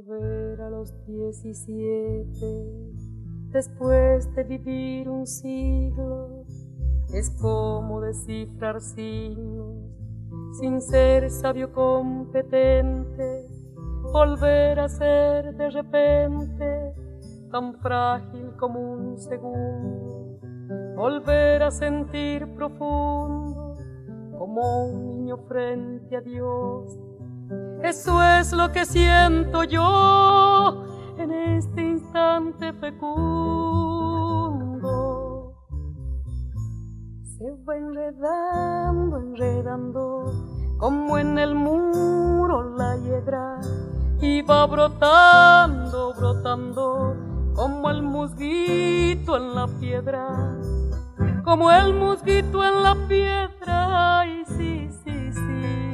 Volver a los 17, después de vivir un siglo, es como descifrar signos, sin ser sabio competente, volver a ser de repente tan frágil como un segundo, volver a sentir profundo como un niño frente a Dios. Eso es lo que siento yo en este instante fecundo. Se va enredando, enredando, como en el muro la hiedra, y va brotando, brotando, como el musguito en la piedra, como el musguito en la piedra. Ay, sí, sí, sí.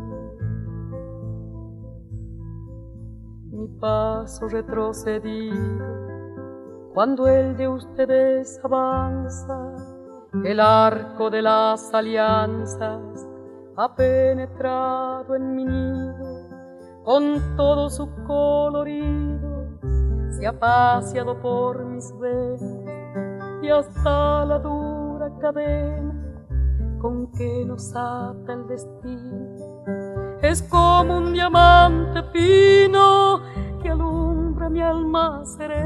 Mi paso retrocedido, cuando el de ustedes avanza, el arco de las alianzas ha penetrado en mi nido, con todo su colorido, se ha paseado por mis venas y hasta la dura cadena con que nos ata el destino. Es como un diamante fino que alumbra mi alma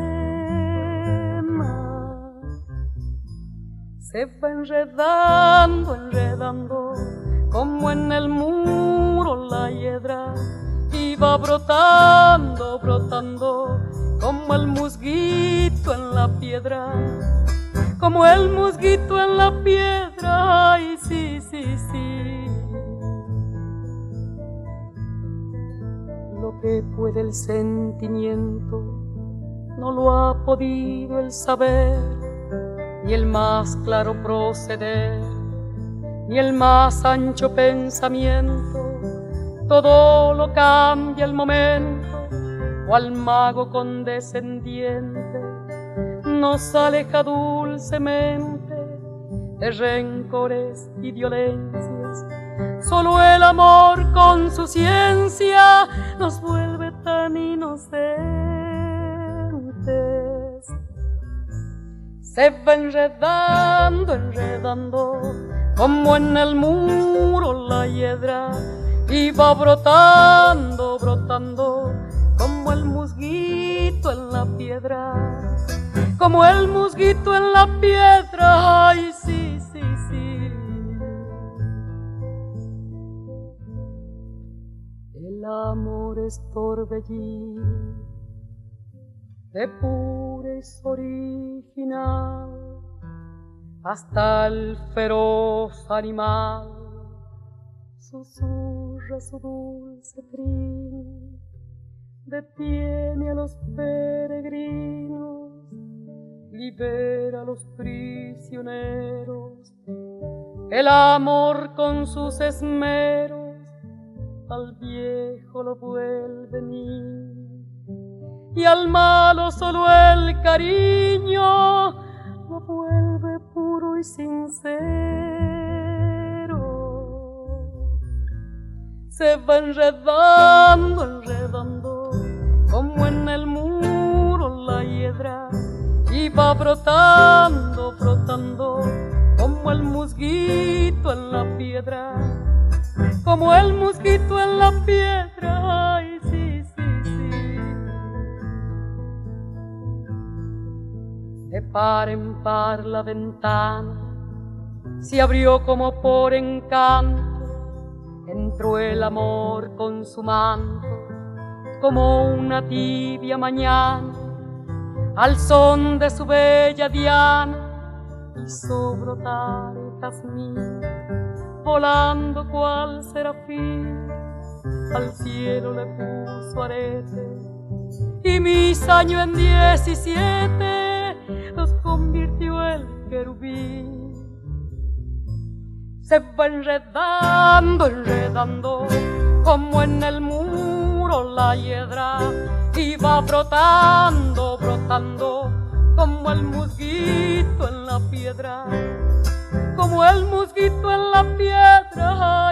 serena. Se va enredando, enredando, como en el muro la hiedra, y va brotando, brotando, como el musguito en la piedra, como el musguito en la piedra. Ay, sí, sí, sí. Lo que puede el sentimiento no lo ha podido el saber, ni el más claro proceder, ni el más ancho pensamiento. Todo lo cambia el momento, cual mago condescendiente nos aleja dulcemente de rencores y violencias. Solo el amor con su ciencia nos vuelve tan inocentes. Se va enredando, enredando, como en el muro la hiedra, y va brotando, brotando, como el musguito en la piedra, como el musguito en la piedra. Ay, sí, sí, sí. El amor es torbellino de pureza original, hasta el feroz animal susurra su dulce trino, detiene a los peregrinos, libera a los prisioneros. El amor con sus esmeros al viejo lo vuelve niño, y al malo solo el cariño lo vuelve puro y sincero. Se va enredando, enredando, como en el muro la hiedra, y va brotando, brotando, como el musguito en la piedra, como el musguito en la piedra. Ay, sí, sí, sí. De par en par la ventana se abrió como por encanto, entró el amor con su manto, como una tibia mañana, al son de su bella diana, hizo brotar el jazmín, volando cual serafín, al cielo le puso arete, y mis años en 17 los convirtió el querubín. Se va enredando, enredando, como en el muro la hiedra, y va brotando, brotando, como el musguito en la piedra, como el musguito en la piedra.